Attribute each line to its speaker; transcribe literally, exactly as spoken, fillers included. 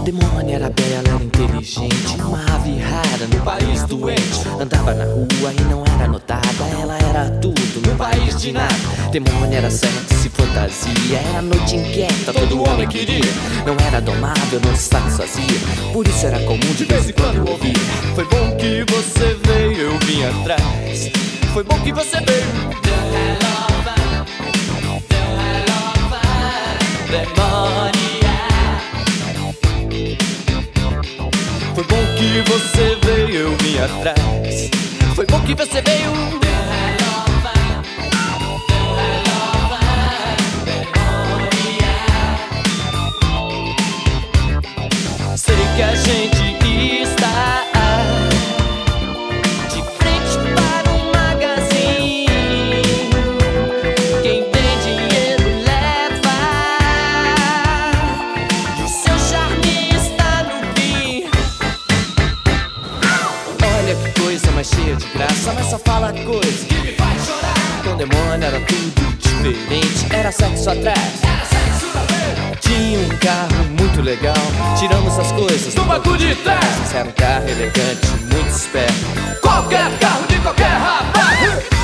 Speaker 1: Demônia era bela, era inteligente, uma ave rara no país doente. Andava na rua e não era notada, ela era tudo no país de nada. Demônia era sexo e fantasia, era noite inquieta, todo homem queria. Não era domável, não se satisfazia, por isso era comum de vez em quando ouvir: foi bom que você veio, eu vim atrás. Foi bom que você veio. Foi bom que você veio, eu vim atrás. Foi bom que você veio. Sei que a gente está de frente para um magazine. Quem tem dinheiro leva, e o seu charme está no fim. Olha que coisa mais cheia de graça, mas só fala coisa que me faz chorar. Com Demônia era tudo diferente, era sexo atrás. Tinha um carro muito legal, tiramos as coisas do banco de trás. Era um carro elegante, muito esperto, qualquer carro de qualquer rapaz.